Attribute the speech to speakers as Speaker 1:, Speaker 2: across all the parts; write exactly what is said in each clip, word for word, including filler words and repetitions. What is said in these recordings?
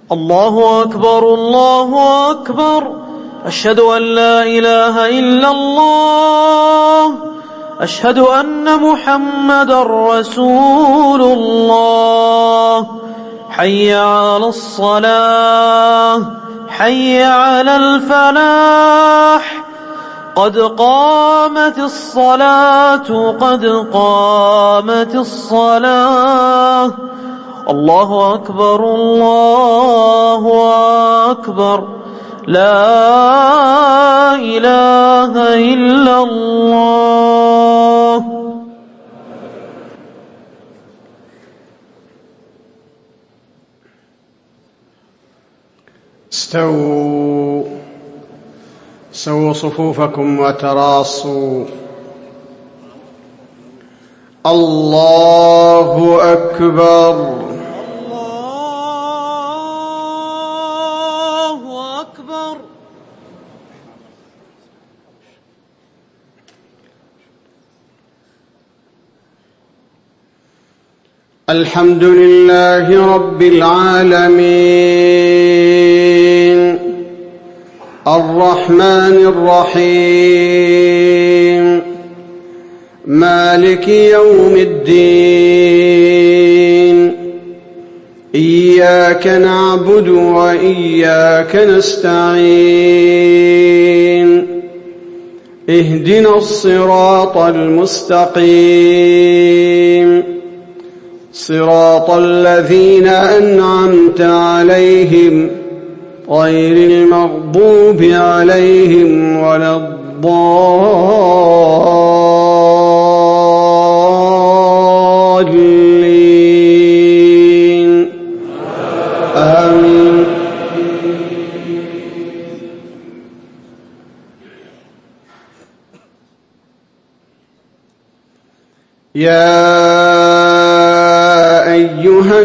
Speaker 1: الله أكبر الله أكبر. أشهد أن لا إله إلا الله. أشهد أن محمدا رسول الله. حي على الصلاة، حي على الفلاح، قد قامت الصلاة، قد قامت الصلاة. الله أكبر الله أكبر. لا إله إلا الله.
Speaker 2: استووا سووا صفوفكم وتراصوا. الله أكبر.
Speaker 1: الله أكبر.
Speaker 2: الحمد لله رب العالمين، الرحمن الرحيم، مالك يوم الدين. إياك نعبد وإياك نستعين. اهدنا الصراط المستقيم، صراط الذين أنعمت عليهم غير المغضوب عليهم ولا الضالين. آمين. يا أيها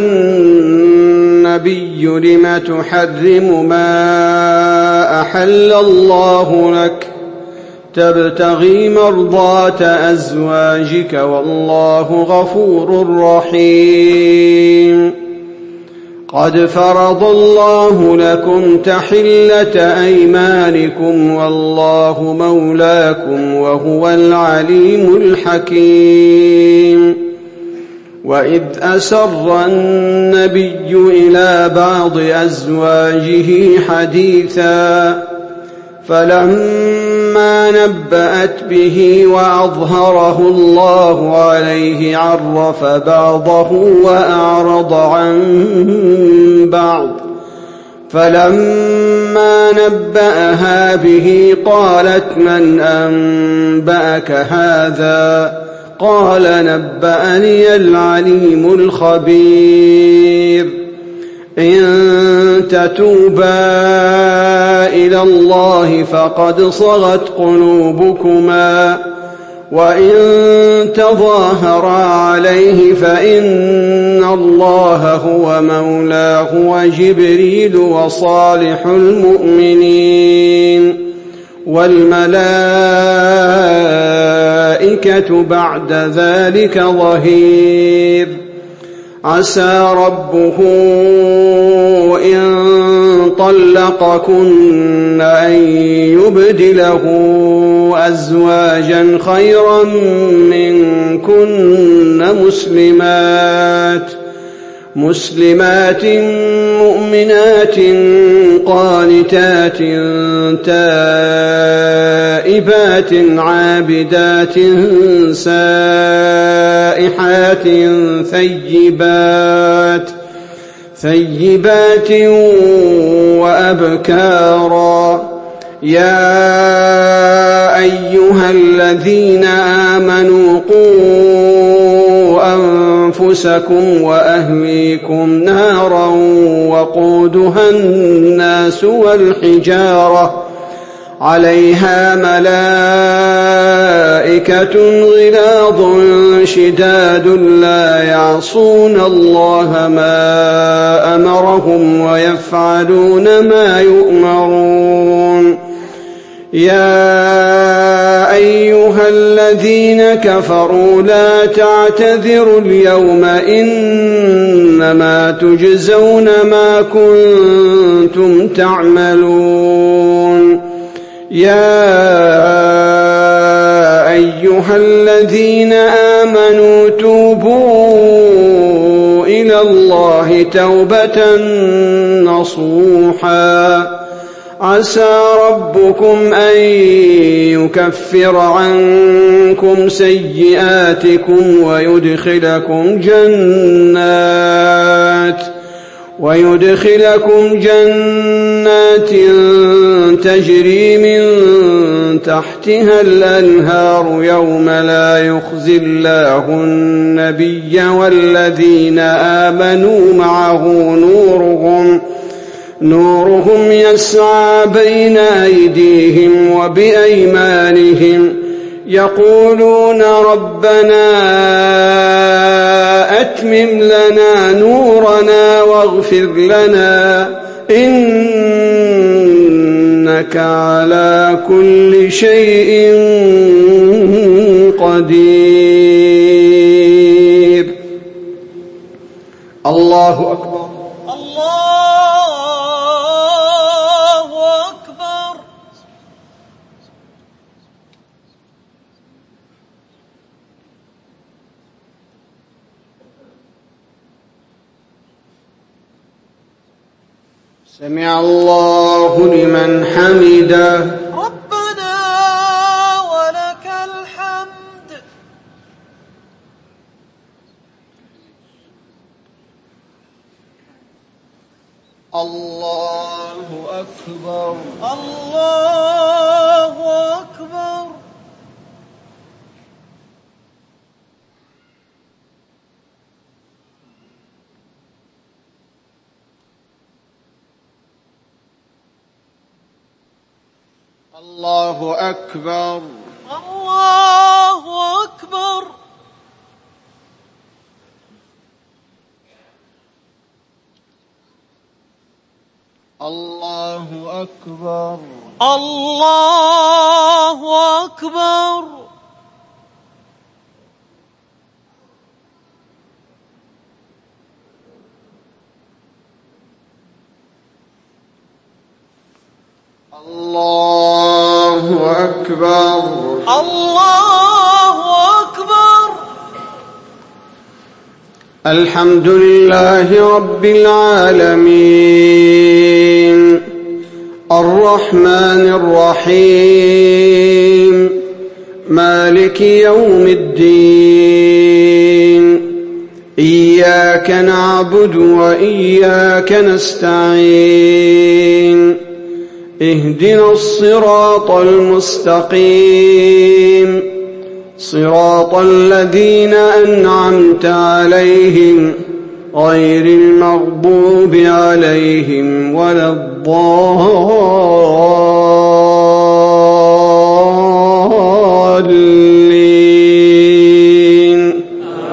Speaker 2: النبي لم تحرم ما أحل الله لك تبتغي مرضات أزواجك والله غفور رحيم. قد فرض الله لكم تحلة أيمانكم والله مولاكم وهو العليم الحكيم. وإذ أسر النبي إلى بعض أزواجه حديثا فلما نبأت به وأظهره الله عليه عرف بعضه وأعرض عن بعض. فلما نبأها به قالت من أنبأك هذا؟ قال نبأني العليم الخبير. إن تتوبا إلى الله فقد صغت قلوبكما وإن تظاهرا عليه فإن الله هو مولاه وجبريل وصالح المؤمنين والملائكة بعد ذلك ظهير. عسى ربه إن طلقكن أن يبدله أزواجا خيرا منكن مسلمات مسلمات مؤمنات قانتات تائبات عابدات سائحات ثيبات ثيبات وأبكارا. يا أيها الذين آمنوا قوا أنفسكم وأهليكم نارا وقودها الناس والحجارة عليها ملائكة غلاظ شداد لا يعصون الله ما أمرهم ويفعلون ما يؤمرون. يا أيها الذين كفروا لا تعتذروا اليوم إنما تجزون ما كنتم تعملون يا أيها الذين آمنوا توبوا إلى الله توبة نصوحا عسى ربكم أن يكفر عنكم سيئاتكم ويدخلكم جنات ويدخلكم جنات تجري من تحتها الأنهار يوم لا يخزي الله النبي والذين آمنوا معه نورهم نورهم يسعى بين أيديهم وبأيمانهم يقولون ربنا أتمم لنا نورنا واغفر لنا إنك على كل شيء قدير. الله أكبر. سمع الله لمن حمده.
Speaker 1: ربنا ولك الحمد.
Speaker 2: الله أكبر.
Speaker 1: الله أكبر.
Speaker 2: الله أكبر.
Speaker 1: الله أكبر.
Speaker 2: الله أكبر.
Speaker 1: الله أكبر.
Speaker 2: الله أكبر.
Speaker 1: الله أكبر.
Speaker 2: الحمد لله رب العالمين الرحمن الرحيم مالك يوم الدين إياك نعبد وإياك نستعين اهدنا الصراط المستقيم صراط الذين أنعمت عليهم غير المغضوب عليهم ولا الضالين.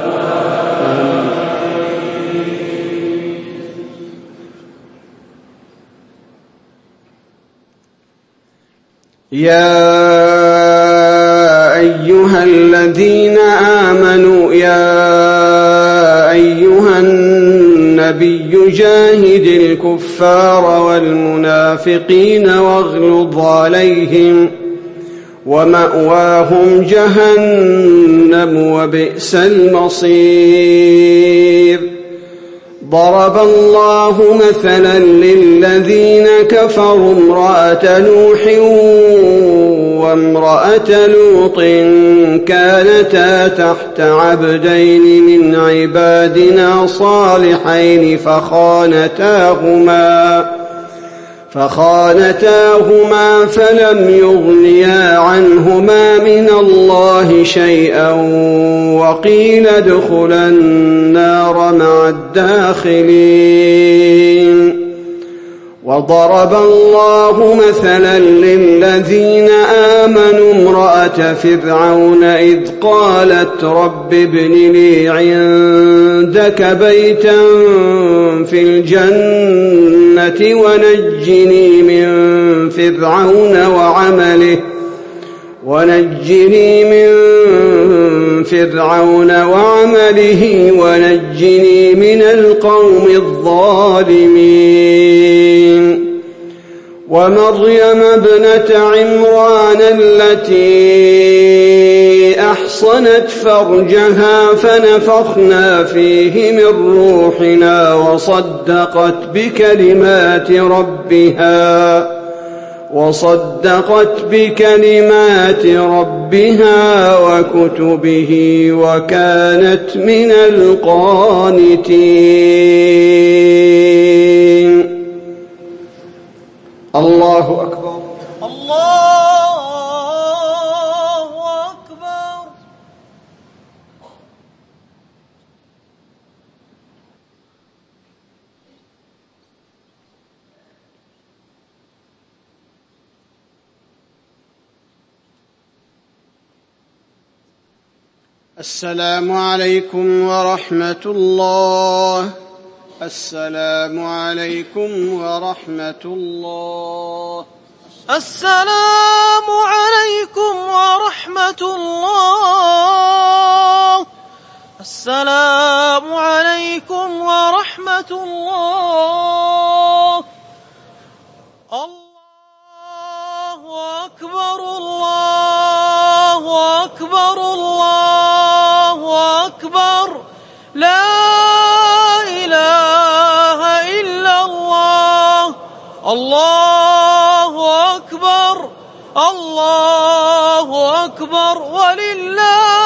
Speaker 2: يا أيها الذين آمنوا يا أيها النبي جاهد الكفار والمنافقين واغلظ عليهم ومأواهم جهنم وبئس المصير. ضرب الله مثلا للذين كفروا امرأة نوح وامرأة لوط كانتا تحت عبدين من عبادنا صالحين فخانتاهما فخانتاهما فلم يغنيا عنهما من الله شيئا وقيل ادخلا النار مع الداخلين. وضرب الله مثلا للذين آمنوا امرأة فرعون إذ قالت رب ابن لي عندك بيتا في الجنة الجنة ونجني من فرعون وعمله ونجني من فرعون وعمله ونجني من القوم الظالمين ومريم ابنة عمران التي أحصنت فرجها فنفخنا فيه من روحنا وصدقت بكلمات ربها وصدقت بكلمات ربها وكتبه وكانت من القانتين. الله أكبر.
Speaker 1: الله أكبر.
Speaker 2: السلام عليكم ورحمة الله. السلام عليكم ورحمة الله.
Speaker 1: السلام عليكم ورحمة الله. السلام عليكم ورحمة الله. الله أكبر. الله أكبر. الله أكبر. لا إله إلا الله. الله أكبر. الله أكبر ولله